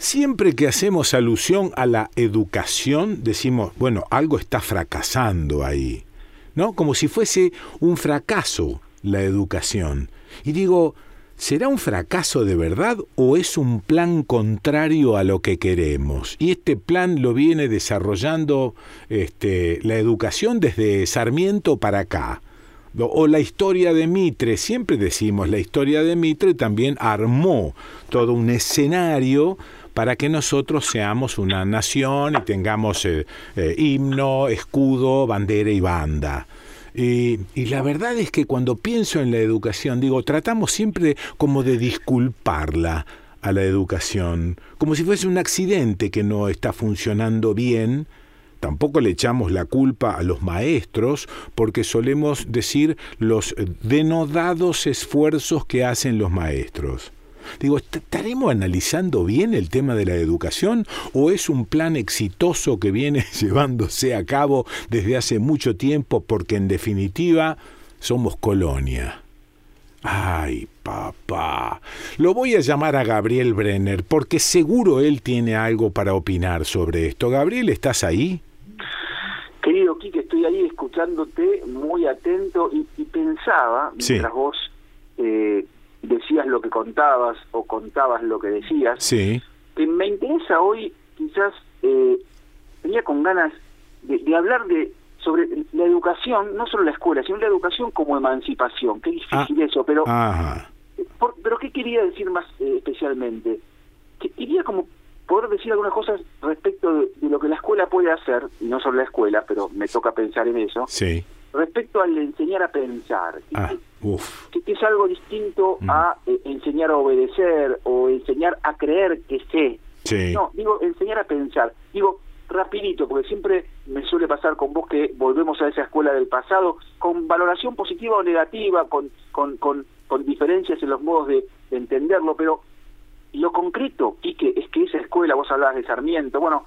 siempre que hacemos alusión a la educación, decimos, bueno, algo está fracasando ahí, ¿no? Como si fuese un fracaso la educación. Y digo, ¿será un fracaso de verdad o es un plan contrario a lo que queremos? Y este plan lo viene desarrollando la educación desde Sarmiento para acá. O la historia de Mitre, siempre decimos, la historia de Mitre también armó todo un escenario para que nosotros seamos una nación y tengamos himno, escudo, bandera y banda. Y la verdad es que cuando pienso en la educación, digo, tratamos siempre como de disculparla a la educación, como si fuese un accidente que no está funcionando bien. Tampoco le echamos la culpa a los maestros, porque solemos decir los denodados esfuerzos que hacen los maestros. Digo, ¿estaremos analizando bien el tema de la educación o es un plan exitoso que viene llevándose a cabo desde hace mucho tiempo porque en definitiva somos colonia? Ay, papá, lo voy a llamar a Gabriel Brenner porque seguro él tiene algo para opinar sobre esto. Gabriel, ¿estás ahí? Querido Quique, estoy ahí escuchándote muy atento y pensaba, mientras vos decías lo que contabas o contabas lo que decías, que me interesa hoy, quizás tenía con ganas de hablar sobre la educación, no solo la escuela, sino la educación como emancipación. Qué difícil eso, pero ¿qué quería decir más especialmente? Que quería como poder decir algunas cosas respecto de lo que la escuela puede hacer, y no solo la escuela, pero me toca pensar en eso, respecto al enseñar a pensar, que es algo distinto a enseñar a obedecer o enseñar a creer que sé. No, digo enseñar a pensar. Digo rapidito, porque siempre me suele pasar con vos que volvemos a esa escuela del pasado, con valoración positiva o negativa, con diferencias en los modos de entenderlo, pero lo concreto, Quique, es que esa escuela, vos hablabas de Sarmiento, bueno,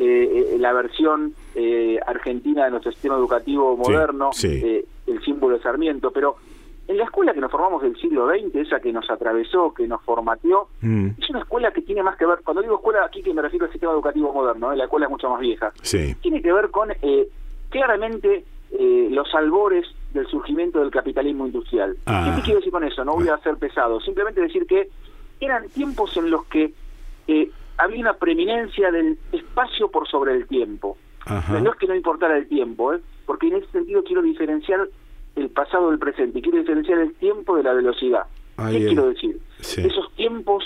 la versión argentina de nuestro sistema educativo moderno, el símbolo de Sarmiento, pero en la escuela que nos formamos del siglo XX, esa que nos atravesó, que nos formateó, es una escuela que tiene más que ver, cuando digo escuela aquí que me refiero al sistema educativo moderno, la escuela es mucho más vieja, tiene que ver con claramente los albores del surgimiento del capitalismo industrial. ¿Qué te quiero decir con eso? No voy a ser pesado, simplemente decir que eran tiempos en los que había una preeminencia del espacio por sobre el tiempo. No es que no importara el tiempo, porque en ese sentido quiero diferenciar el pasado del presente, quiero diferenciar el tiempo de la velocidad. ¿Qué quiero decir? Esos tiempos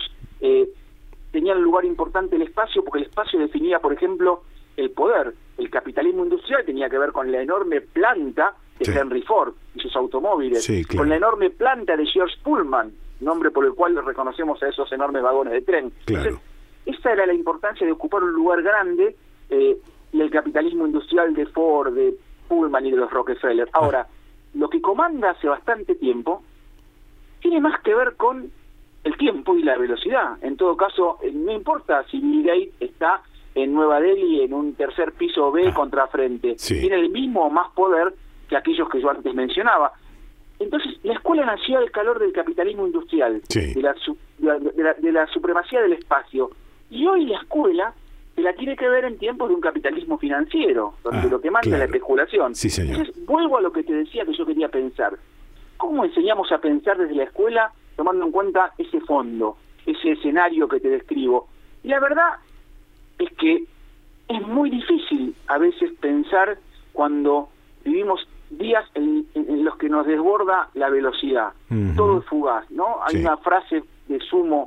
tenían lugar importante el espacio, porque el espacio definía, por ejemplo, el poder. El capitalismo industrial tenía que ver con la enorme planta de Henry Ford y sus automóviles, con la enorme planta de George Pullman, nombre por el cual reconocemos a esos enormes vagones de tren. Entonces, esa era la importancia de ocupar un lugar grande y el capitalismo industrial de Ford, de Pullman y de los Rockefeller. Ahora, lo que comanda hace bastante tiempo tiene más que ver con el tiempo y la velocidad. En todo caso, no importa si Bill Gates está en Nueva Delhi en un tercer piso B contrafrente, tiene el mismo o más poder que aquellos que yo antes mencionaba. Entonces, la escuela nació al calor del capitalismo industrial, de la supremacía del espacio. Y hoy la escuela se la tiene que ver en tiempos de un capitalismo financiero, donde lo que manda es la especulación. Entonces, vuelvo a lo que te decía que yo quería pensar. ¿Cómo enseñamos a pensar desde la escuela, tomando en cuenta ese fondo, ese escenario que te describo? Y la verdad es que es muy difícil a veces pensar cuando vivimos días en los que nos desborda la velocidad, todo es fugaz, ¿no? Hay una frase de Sumo,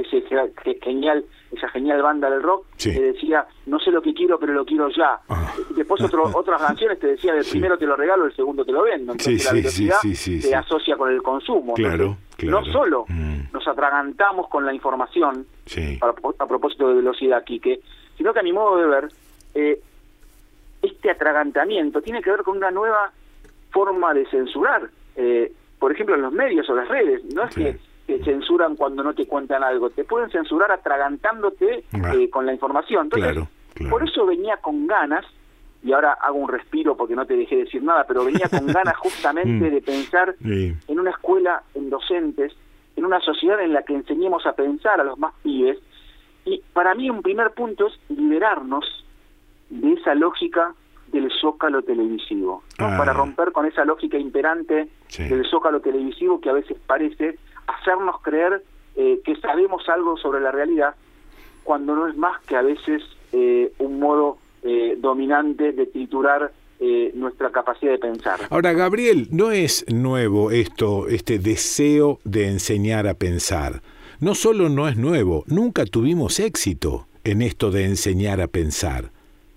esa genial banda del rock, que decía, no sé lo que quiero, pero lo quiero ya. Después otras canciones te decían, el primero te lo regalo, el segundo te lo vendo. Entonces la velocidad se asocia con el consumo. No solo nos atragantamos con la información, a propósito de velocidad, Quique, sino que a mi modo de ver, este atragantamiento tiene que ver con una nueva forma de censurar, por ejemplo en los medios o las redes. No es que te censuran cuando no te cuentan algo, te pueden censurar atragantándote con la información. Entonces, por eso venía con ganas, y ahora hago un respiro porque no te dejé decir nada, pero venía con ganas justamente de pensar en una escuela, en docentes, en una sociedad en la que enseñemos a pensar a los más pibes, Y para mí un primer punto es liberarnos de esa lógica del zócalo televisivo, ¿no? Para romper con esa lógica imperante del zócalo televisivo que a veces parece hacernos creer que sabemos algo sobre la realidad, cuando no es más que a veces un modo dominante de triturar nuestra capacidad de pensar. Ahora, Gabriel, no es nuevo este deseo de enseñar a pensar. No solo no es nuevo, nunca tuvimos éxito en esto de enseñar a pensar.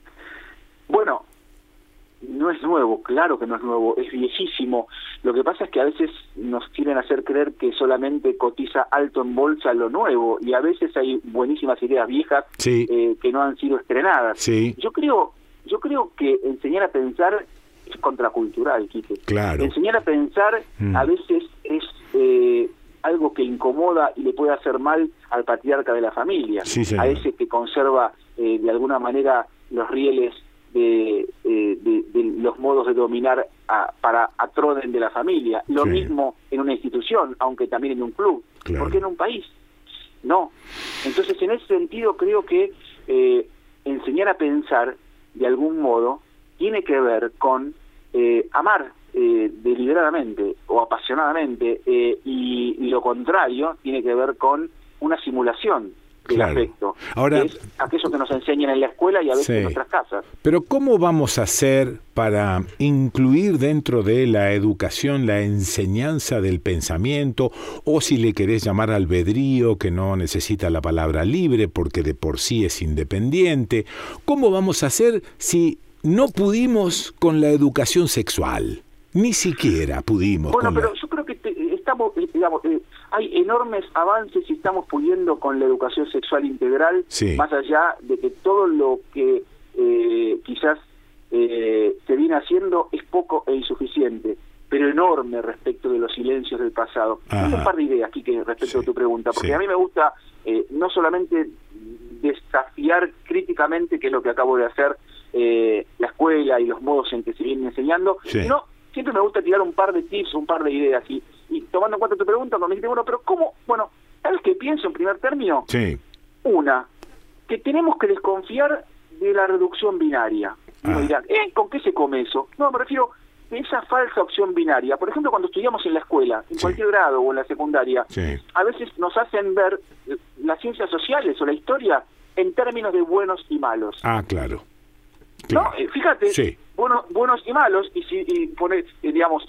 Bueno, no es nuevo, claro que no es nuevo, es viejísimo. Lo que pasa es que a veces nos quieren hacer creer que solamente cotiza alto en bolsa lo nuevo, y a veces hay buenísimas ideas viejas que no han sido estrenadas. Sí. Yo creo que enseñar a pensar es contracultural, Quique. Claro. Enseñar a pensar a veces es algo que incomoda y le puede hacer mal al patriarca de la familia, a ese que conserva de alguna manera los rieles de los modos de dominar para atroden de la familia. Lo mismo en una institución, aunque también en un club. Claro. ¿Por qué en un país? No. Entonces, en ese sentido, creo que enseñar a pensar, de algún modo, tiene que ver con amar deliberadamente o apasionadamente, y lo contrario tiene que ver con una simulación del afecto. Ahora, es aquello que nos enseñan en la escuela y a veces en nuestras casas. Pero ¿cómo vamos a hacer para incluir dentro de la educación la enseñanza del pensamiento, o si le querés llamar albedrío, que no necesita la palabra libre porque de por sí es independiente? ¿Cómo vamos a hacer si no pudimos con la educación sexual? Ni siquiera pudimos. Bueno, pero yo creo que estamos, digamos, hay enormes avances y estamos pudiendo con la educación sexual integral, más allá de que todo lo que quizás se viene haciendo es poco e insuficiente, pero enorme respecto de los silencios del pasado. Tengo un par de ideas, Quique, respecto a tu pregunta, porque a mí me gusta no solamente desafiar críticamente, que es lo que acabo de hacer, la escuela y los modos en que se vienen enseñando, sino siempre me gusta tirar un par de tips, un par de ideas, y tomando en cuenta tu pregunta, cuando me dijiste, bueno, pero ¿cómo? Bueno, ¿sabes qué pienso en primer término? Una, que tenemos que desconfiar de la reducción binaria. Y me dirán, ¿con qué se come eso? No, me refiero a esa falsa opción binaria. Por ejemplo, cuando estudiamos en la escuela, en cualquier grado o en la secundaria, a veces nos hacen ver las ciencias sociales o la historia en términos de buenos y malos. Claro. ¿No? Fíjate, buenos y malos, y poner, digamos,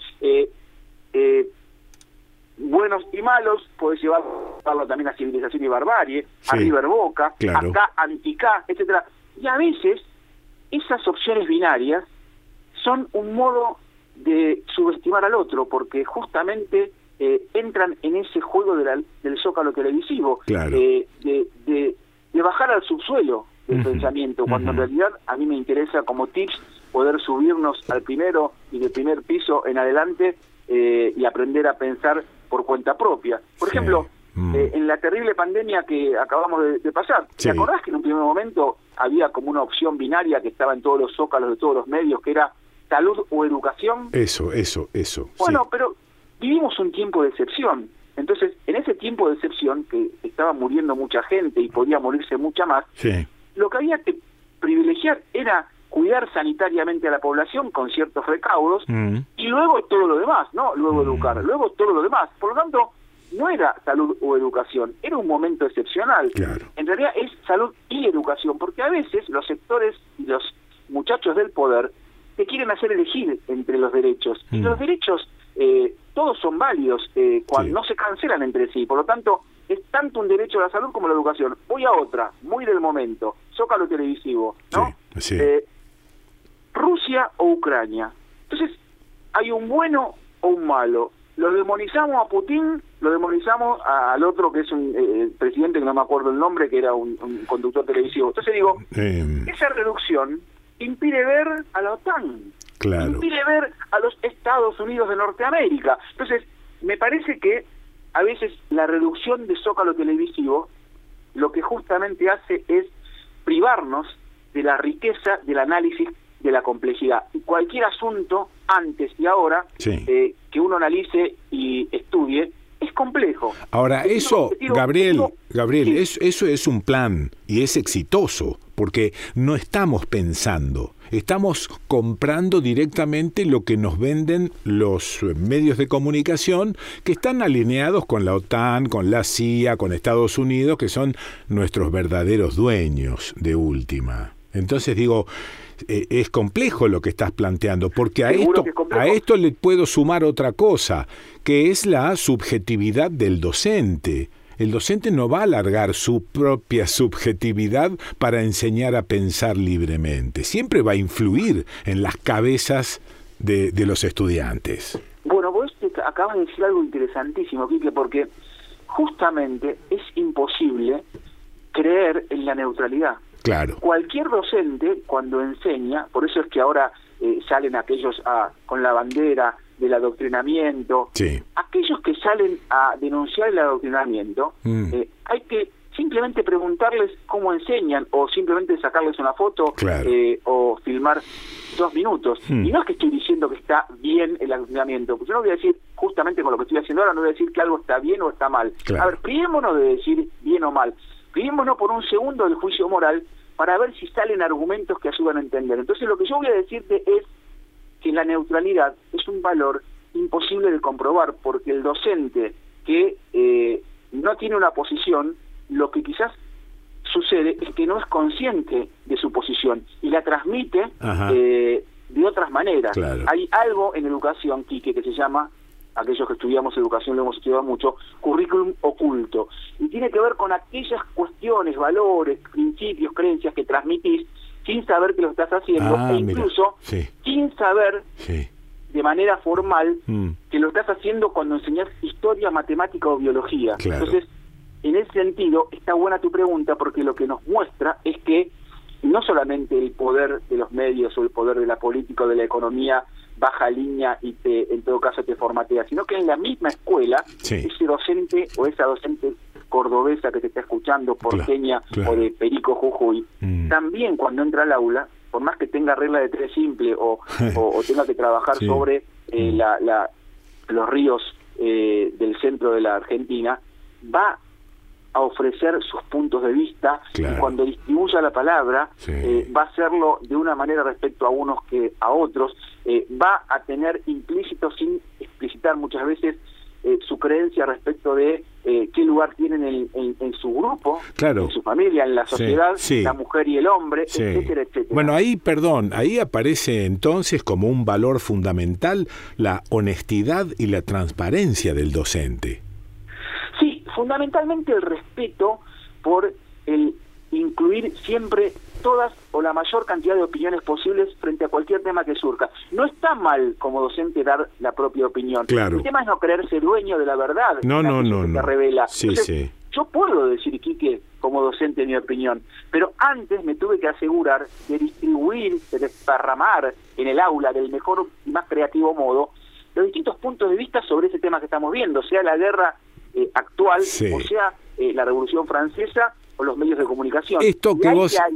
buenos y malos, podés llevarlo también a civilización y barbarie, a River Boca, acá, anticá, etcétera. Y a veces esas opciones binarias son un modo de subestimar al otro, porque justamente entran en ese juego del zócalo televisivo, de bajar al subsuelo del pensamiento, cuando en realidad a mí me interesa, como tips, poder subirnos al primero y del primer piso en adelante, y aprender a pensar por cuenta propia. Por ejemplo, en la terrible pandemia que acabamos de pasar, ¿te acordás que en un primer momento había como una opción binaria que estaba en todos los zócalos de todos los medios, que era salud o educación? Eso. Bueno, pero vivimos un tiempo de excepción. Entonces, en ese tiempo de excepción, que estaba muriendo mucha gente y podía morirse mucha más, lo que había que privilegiar era cuidar sanitariamente a la población con ciertos recaudos, y luego todo lo demás, ¿no? Luego educar, luego todo lo demás. Por lo tanto, no era salud o educación, era un momento excepcional. En realidad es salud y educación, porque a veces los sectores y los muchachos del poder te quieren hacer elegir entre los derechos. Y los derechos, todos son válidos cuando no se cancelan entre sí. Por lo tanto, es tanto un derecho a la salud como la educación. Voy a otra, muy del momento, zócalo televisivo, ¿no? Rusia o Ucrania. Entonces, hay un bueno o un malo. Lo demonizamos a Putin, lo demonizamos al otro que es un presidente que no me acuerdo el nombre, que era un conductor televisivo. Entonces digo, esa reducción impide ver a la OTAN, impide ver a los Estados Unidos de Norteamérica. Entonces, me parece que a veces la reducción de zócalo televisivo lo que justamente hace es privarnos de la riqueza del análisis de la complejidad. Y cualquier asunto, antes y ahora, que uno analice y estudie, es complejo. Ahora, eso, Gabriel, eso es un plan y es exitoso, porque no estamos pensando, estamos comprando directamente lo que nos venden los medios de comunicación que están alineados con la OTAN, con la CIA, con Estados Unidos, que son nuestros verdaderos dueños de última. Entonces digo, es complejo lo que estás planteando, porque a esto le puedo sumar otra cosa, que es la subjetividad del docente. El docente no va a alargar su propia subjetividad para enseñar a pensar libremente. Siempre va a influir en las cabezas de los estudiantes. Bueno, vos acabas de decir algo interesantísimo, Quique, porque justamente es imposible creer en la neutralidad. Claro. Cualquier docente, cuando enseña, por eso es que ahora salen aquellos con la bandera del adoctrinamiento, sí. Aquellos que salen a denunciar el adoctrinamiento, hay que simplemente preguntarles cómo enseñan, o simplemente sacarles una foto, claro. O filmar 2 minutos. Y no es que estoy diciendo que está bien el adoctrinamiento, pues yo no voy a decir, justamente con lo que estoy haciendo ahora, no voy a decir que algo está bien o está mal. Claro. A ver, privémonos de decir bien o mal. Privémonos por un segundo del juicio moral para ver si salen argumentos que ayudan a entender. Entonces lo que yo voy a decirte es que la neutralidad es un valor imposible de comprobar, porque el docente que no tiene una posición, lo que quizás sucede es que no es consciente de su posición y la transmite de otras maneras. Claro. Hay algo en educación, Quique, que se llama, aquellos que estudiamos educación lo hemos estudiado mucho, currículum oculto, y tiene que ver con aquellas cuestiones, valores, principios, creencias que transmitís sin saber que lo estás haciendo, e incluso sin saber de manera formal que lo estás haciendo cuando enseñás historia, matemática o biología. Claro. Entonces, en ese sentido, está buena tu pregunta, porque lo que nos muestra es que no solamente el poder de los medios o el poder de la política o de la economía baja línea y en todo caso te formatea, sino que en la misma escuela, ese docente o esa docente cordobesa que te está escuchando, porteña, o de Perico, Jujuy, también cuando entra al aula, por más que tenga regla de 3 simple o tenga que trabajar sobre los ríos del centro de la Argentina, va a ofrecer sus puntos de vista, y cuando distribuya la palabra va a hacerlo de una manera respecto a unos que a otros, va a tener implícito, sin explicitar muchas veces, su creencia respecto de qué lugar tienen en su grupo, en su familia, en la sociedad, la mujer y el hombre, etcétera, etcétera. Bueno, ahí aparece entonces como un valor fundamental la honestidad y la transparencia del docente. Sí, fundamentalmente el respeto por el incluir siempre todas o la mayor cantidad de opiniones posibles frente a cualquier tema que surja. No está mal como docente dar la propia opinión. Claro. El tema es no creerse dueño de la verdad. No. Que revela. Sí. Yo puedo decir, Quique, como docente mi opinión, pero antes me tuve que asegurar de distribuir, de desparramar en el aula del mejor y más creativo modo los distintos puntos de vista sobre ese tema que estamos viendo, sea la guerra actual, o sea la Revolución Francesa, o los medios de comunicación. Esto que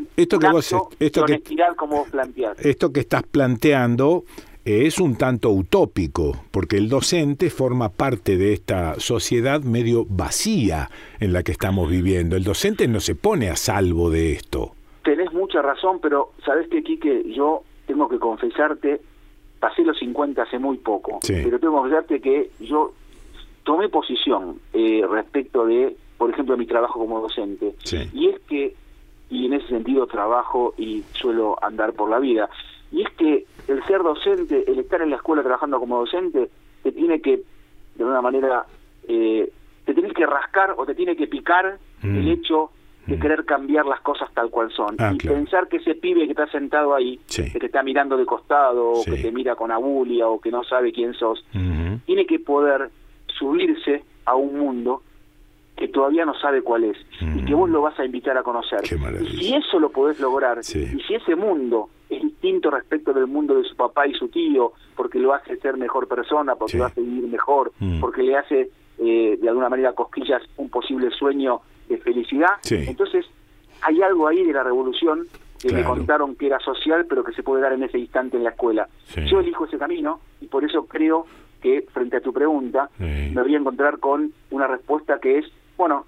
estás planteando es un tanto utópico, porque el docente forma parte de esta sociedad medio vacía en la que estamos viviendo. El docente no se pone a salvo de esto. Tenés mucha razón, pero ¿sabés qué, Quique? Yo tengo que confesarte, pasé los 50 hace muy poco, pero tengo que confesarte que yo tomé posición respecto de, por ejemplo, mi trabajo como docente. Y es que, y en ese sentido trabajo y suelo andar por la vida, y es que el ser docente, el estar en la escuela trabajando como docente, te tiene que, de una manera, te tienes que rascar o te tiene que picar el hecho de querer cambiar las cosas tal cual son. Pensar que ese pibe que está sentado ahí, que te está mirando de costado, o que te mira con abulia, o que no sabe quién sos, tiene que poder subirse a un mundo que todavía no sabe cuál es, y que vos lo vas a invitar a conocer. Y si eso lo podés lograr, y si ese mundo es distinto respecto del mundo de su papá y su tío, porque lo hace ser mejor persona, porque lo hace vivir mejor, porque le hace de alguna manera cosquillas un posible sueño de felicidad, entonces hay algo ahí de la revolución que me contaron que era social, pero que se puede dar en ese instante en la escuela. Yo elijo ese camino, y por eso creo que frente a tu pregunta me voy a encontrar con una respuesta que es, bueno,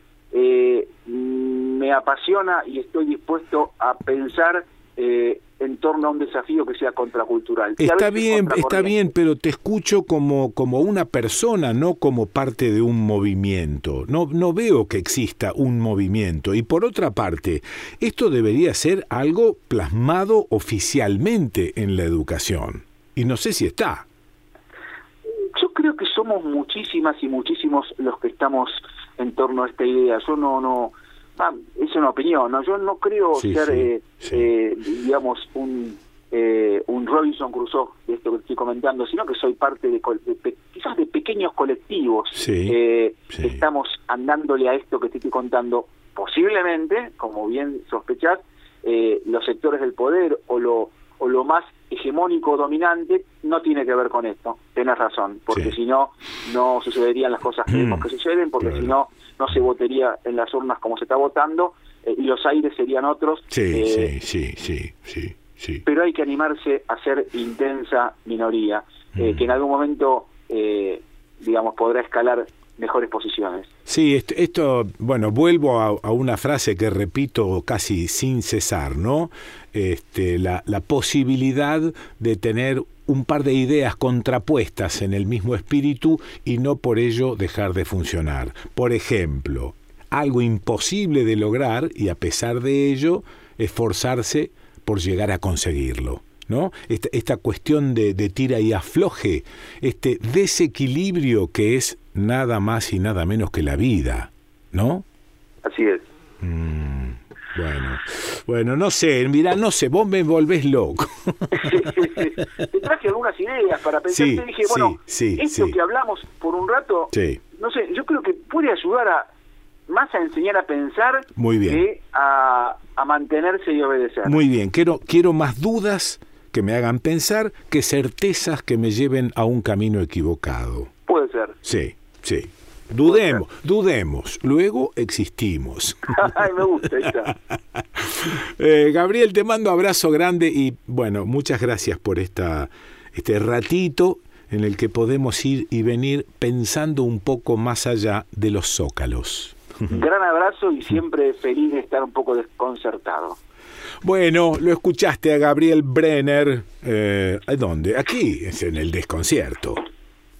me apasiona y estoy dispuesto a pensar en torno a un desafío que sea contracultural. Está bien, pero te escucho como una persona, no como parte de un movimiento. No veo que exista un movimiento. Y por otra parte, esto debería ser algo plasmado oficialmente en la educación. Y no sé si está. Yo creo que somos muchísimas y muchísimos los que estamos en torno a esta idea. Yo no es una opinión, ¿no? Yo no creo ser, digamos, un Robinson Crusoe de esto que estoy comentando, sino que soy parte quizás de pequeños colectivos. Estamos andándole a esto que te estoy contando. Posiblemente, como bien sospechás, los sectores del poder o lo más hegemónico dominante no tiene que ver con esto. Tenés razón, porque si no sucederían las cosas que vemos que suceden, porque si no se votaría en las urnas como se está votando, y los aires serían otros. Sí. Pero hay que animarse a ser intensa minoría, que en algún momento, digamos, podrá escalar mejores posiciones. Sí, esto bueno, vuelvo a una frase que repito casi sin cesar, ¿no? La posibilidad de tener un par de ideas contrapuestas en el mismo espíritu y no por ello dejar de funcionar. Por ejemplo, algo imposible de lograr y a pesar de ello esforzarse por llegar a conseguirlo, ¿no? Esta cuestión de tira y afloje, este desequilibrio que es nada más y nada menos que la vida, ¿no? Así es. Bueno, no sé, vos me volvés loco. Te traje algunas ideas para pensar, te dije, esto que hablamos por un rato, no sé, yo creo que puede ayudar más a enseñar a pensar que a mantenerse y obedecer. Muy bien, quiero más dudas que me hagan pensar que certezas que me lleven a un camino equivocado. Puede ser. Sí. Dudemos, luego existimos. Ay, me gusta, ahí está. Gabriel, te mando abrazo grande y bueno, muchas gracias por este ratito en el que podemos ir y venir pensando un poco más allá de los zócalos. Gran abrazo y siempre feliz de estar un poco desconcertado. Bueno, lo escuchaste a Gabriel Brenner. ¿Dónde? Aquí, en el desconcierto.